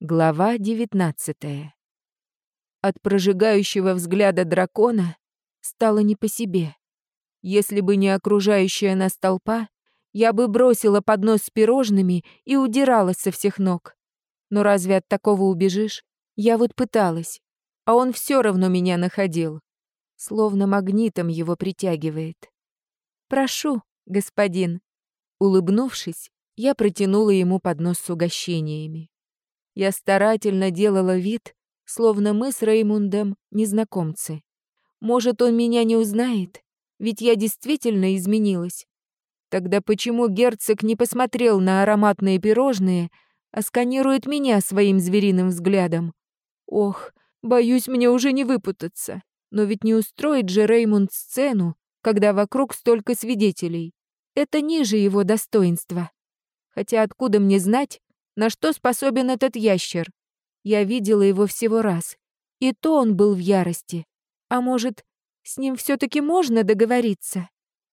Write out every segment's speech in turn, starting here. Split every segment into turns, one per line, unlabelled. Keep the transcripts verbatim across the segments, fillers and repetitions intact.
Глава девятнадцатая. От прожигающего взгляда дракона стало не по себе. Если бы не окружающая нас толпа, я бы бросила поднос с пирожными и удиралась со всех ног. Но разве от такого убежишь? Я вот пыталась, а он все равно меня находил. Словно магнитом его притягивает. «Прошу, господин». Улыбнувшись, я протянула ему поднос с угощениями. Я старательно делала вид, словно мы с Реймундом незнакомцы. Может, он меня не узнает, ведь я действительно изменилась. Тогда почему герцог не посмотрел на ароматные пирожные, а сканирует меня своим звериным взглядом? Ох, боюсь, мне уже не выпутаться. Но ведь не устроит же Реймунд сцену, когда вокруг столько свидетелей. Это ниже его достоинства. Хотя откуда мне знать, на что способен этот ящер? Я видела его всего раз, и то он был в ярости. А может, с ним все-таки можно договориться?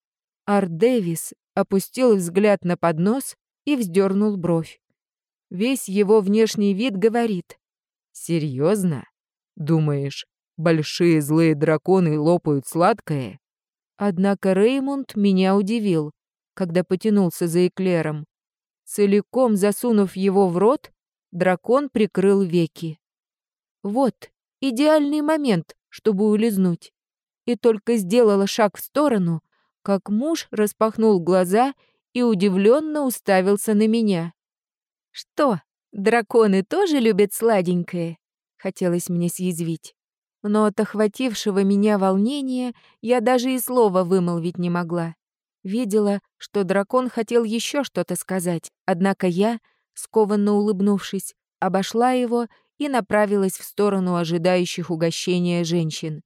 Ар-Дэвис опустил взгляд на поднос и вздернул бровь. Весь его внешний вид говорит: «Серьезно? Думаешь, большие злые драконы лопают сладкое?» Однако Реймунд меня удивил, когда потянулся за эклером. Целиком засунув его в рот, дракон прикрыл веки. Вот, идеальный момент, чтобы улизнуть. И только сделала шаг в сторону, как муж распахнул глаза и удивленно уставился на меня. «Что, драконы тоже любят сладенькое?» Хотелось мне съязвить. Но от охватившего меня волнения я даже и слова вымолвить не могла. Видела, что дракон хотел еще что-то сказать, однако я, скованно улыбнувшись, обошла его и направилась в сторону ожидающих угощения женщин.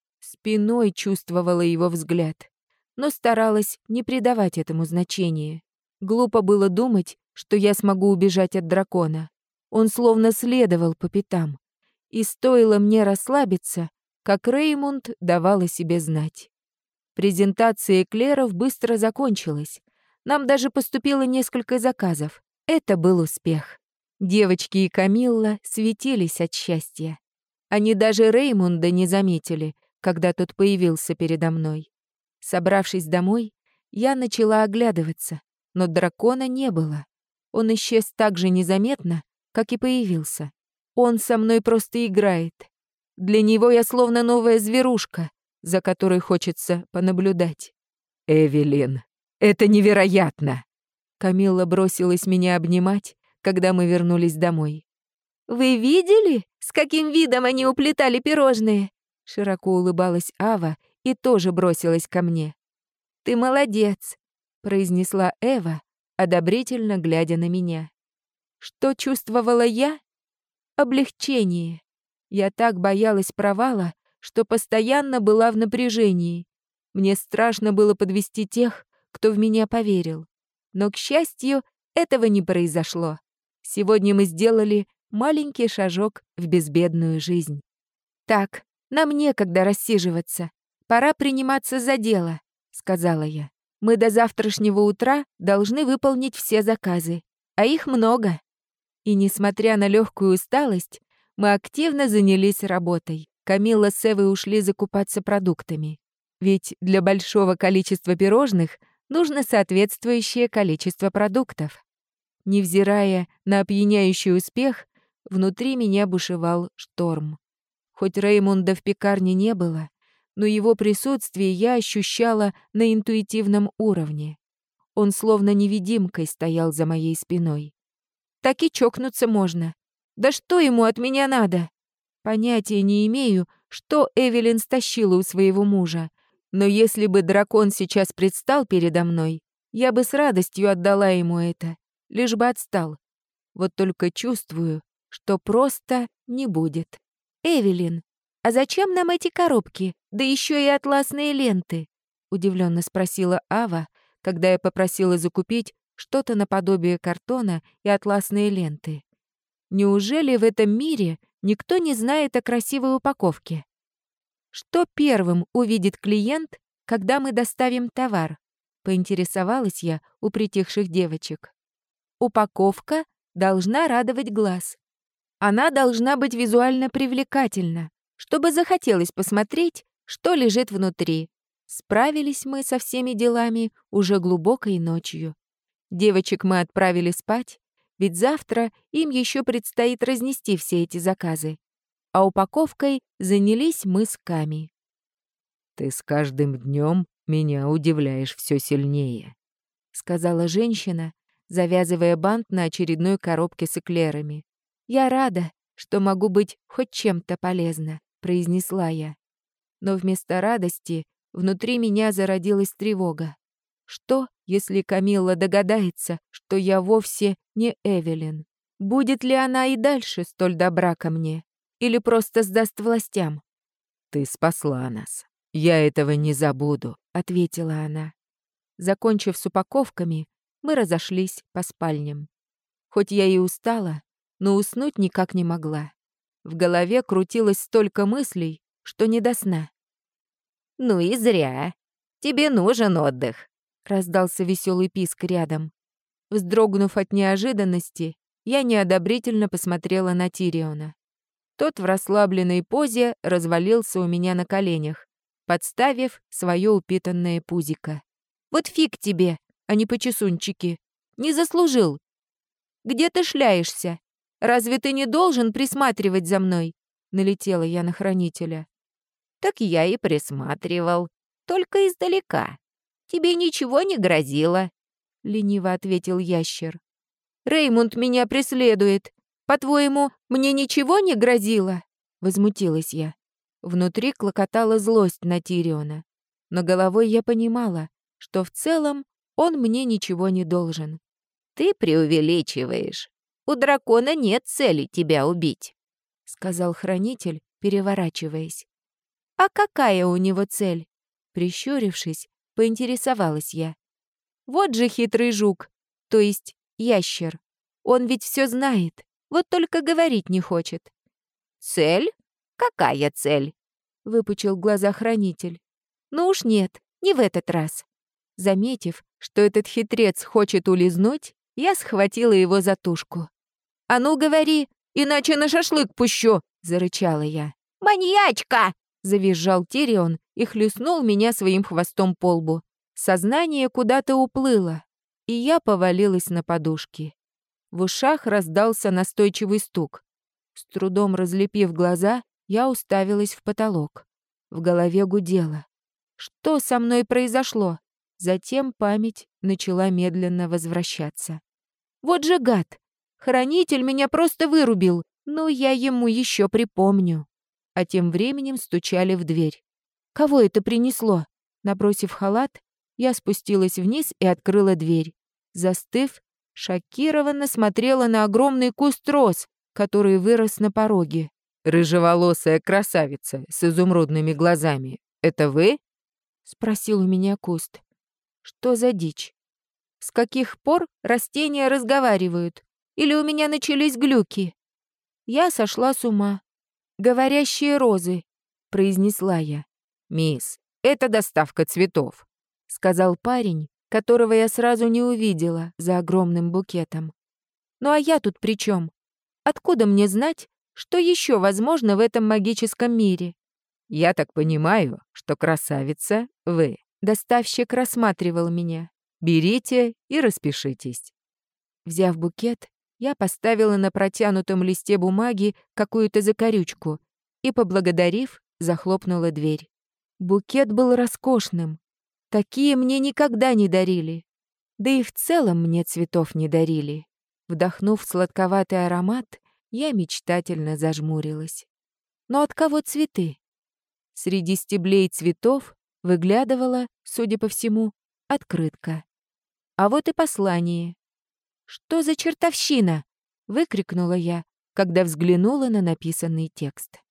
Спиной чувствовала его взгляд, но старалась не придавать этому значения. Глупо было думать, что я смогу убежать от дракона. Он словно следовал по пятам. И стоило мне расслабиться, как Реймунд давал о себе знать. Презентация эклеров быстро закончилась. Нам даже поступило несколько заказов. Это был успех. Девочки и Камилла светились от счастья. Они даже Реймунда не заметили, когда тот появился передо мной. Собравшись домой, я начала оглядываться, но дракона не было. Он исчез так же незаметно, как и появился. Он со мной просто играет. Для него я словно новая зверушка, за которой хочется понаблюдать. «Эвелин, это невероятно!» Камилла бросилась меня обнимать, когда мы вернулись домой. «Вы видели, с каким видом они уплетали пирожные?» Широко улыбалась Ава и тоже бросилась ко мне. «Ты молодец», — произнесла Эва, одобрительно глядя на меня. Что чувствовала я? Облегчение. Я так боялась провала, что постоянно была в напряжении. Мне страшно было подвести тех, кто в меня поверил. Но, к счастью, этого не произошло. Сегодня мы сделали маленький шажок в безбедную жизнь. «Так, нам некогда рассиживаться. Пора приниматься за дело», — сказала я. «Мы до завтрашнего утра должны выполнить все заказы, а их много». И, несмотря на легкую усталость, мы активно занялись работой. Камилла с Эвой ушли закупаться продуктами. Ведь для большого количества пирожных нужно соответствующее количество продуктов. Невзирая на опьяняющий успех, внутри меня бушевал шторм. Хоть Реймунда в пекарне не было, но его присутствие я ощущала на интуитивном уровне. Он словно невидимкой стоял за моей спиной. Так и чокнуться можно. Да что ему от меня надо? Понятия не имею, что Эвелин стащила у своего мужа, но если бы дракон сейчас предстал передо мной, я бы с радостью отдала ему это, лишь бы отстал. Вот только чувствую, что просто не будет. «Эвелин, а зачем нам эти коробки, да еще и атласные ленты?» — удивленно спросила Ава, когда я попросила закупить что-то наподобие картона и атласные ленты. Неужели в этом мире никто не знает о красивой упаковке? Что первым увидит клиент, когда мы доставим товар? Поинтересовалась я у притихших девочек. Упаковка должна радовать глаз. Она должна быть визуально привлекательна, чтобы захотелось посмотреть, что лежит внутри. Справились мы со всеми делами уже глубокой ночью. Девочек мы отправили спать, ведь завтра им еще предстоит разнести все эти заказы. А упаковкой занялись мы с Ками.
«Ты с каждым днем меня удивляешь все сильнее»,
— сказала женщина, завязывая бант на очередной коробке с эклерами. «Я рада, что могу быть хоть чем-то полезна», — произнесла я. Но вместо радости внутри меня зародилась тревога. Что, если Камилла догадается, что я вовсе не Эвелин? Будет ли она и дальше столь добра ко мне? Или просто сдаст властям?
«Ты спасла нас. Я этого не забуду»,
— ответила она. Закончив с упаковками, мы разошлись по спальням. Хоть я и устала, но уснуть никак не могла. В голове крутилось столько мыслей, что не до сна.
«Ну и зря. Тебе нужен отдых»,
— раздался веселый писк рядом. Вздрогнув от неожиданности, я неодобрительно посмотрела на Тириона. Тот в расслабленной позе развалился у меня на коленях, подставив свое упитанное пузико. «Вот фиг тебе, а не почесунчики. Не заслужил. Где ты шляешься? Разве ты не должен присматривать за мной?» Налетела я на хранителя.
«Так я и присматривал. Только издалека. Тебе ничего не грозило», — лениво ответил ящер.
«Реймунд меня преследует. По-твоему, мне ничего не грозило?» Возмутилась я. Внутри клокотала злость на Тириона. Но головой я понимала, что в целом он мне ничего не должен.
«Ты преувеличиваешь. У дракона нет цели тебя убить»,
— сказал хранитель, переворачиваясь. «А какая у него цель?» Прищурившись, поинтересовалась я. «Вот же хитрый жук, то есть ящер. Он ведь все знает, вот только говорить не хочет».
«Цель? Какая цель?»
— выпучил глаза хранитель. «Ну уж нет, не в этот раз». Заметив, что этот хитрец хочет улизнуть, я схватила его за тушку. «А ну говори, иначе на шашлык пущу!» — зарычала я.
«Маньячка!»
— завизжал Тирион и хлестнул меня своим хвостом по лбу. Сознание куда-то уплыло, и я повалилась на подушки. В ушах раздался настойчивый стук. С трудом разлепив глаза, я уставилась в потолок. В голове гудело. Что со мной произошло? Затем память начала медленно возвращаться. Вот же гад! Хранитель меня просто вырубил, но я ему еще припомню. А тем временем стучали в дверь. Кого это принесло? Набросив халат, я спустилась вниз и открыла дверь. Застыв, шокированно смотрела на огромный куст роз, который вырос на пороге.
«Рыжеволосая красавица с изумрудными глазами. Это вы?»
— спросил у меня куст. «Что за дичь? С каких пор растения разговаривают? Или у меня начались глюки?» Я сошла с ума. «Говорящие розы», — произнесла я.
«Мисс, это доставка цветов»,
— сказал парень, которого я сразу не увидела за огромным букетом. «Ну а я тут при чем? Откуда мне знать, что еще возможно в этом магическом мире?»
«Я так понимаю, что красавица вы».
Доставщик рассматривал меня.
«Берите и распишитесь».
Взяв букет, я поставила на протянутом листе бумаги какую-то закорючку и, поблагодарив, захлопнула дверь. Букет был роскошным. Такие мне никогда не дарили. Да и в целом мне цветов не дарили. Вдохнув сладковатый аромат, я мечтательно зажмурилась. Но от кого цветы? Среди стеблей цветов выглядывала, судя по всему, открытка. А вот и послание. «Что за чертовщина?» — выкрикнула я, когда взглянула на написанный текст.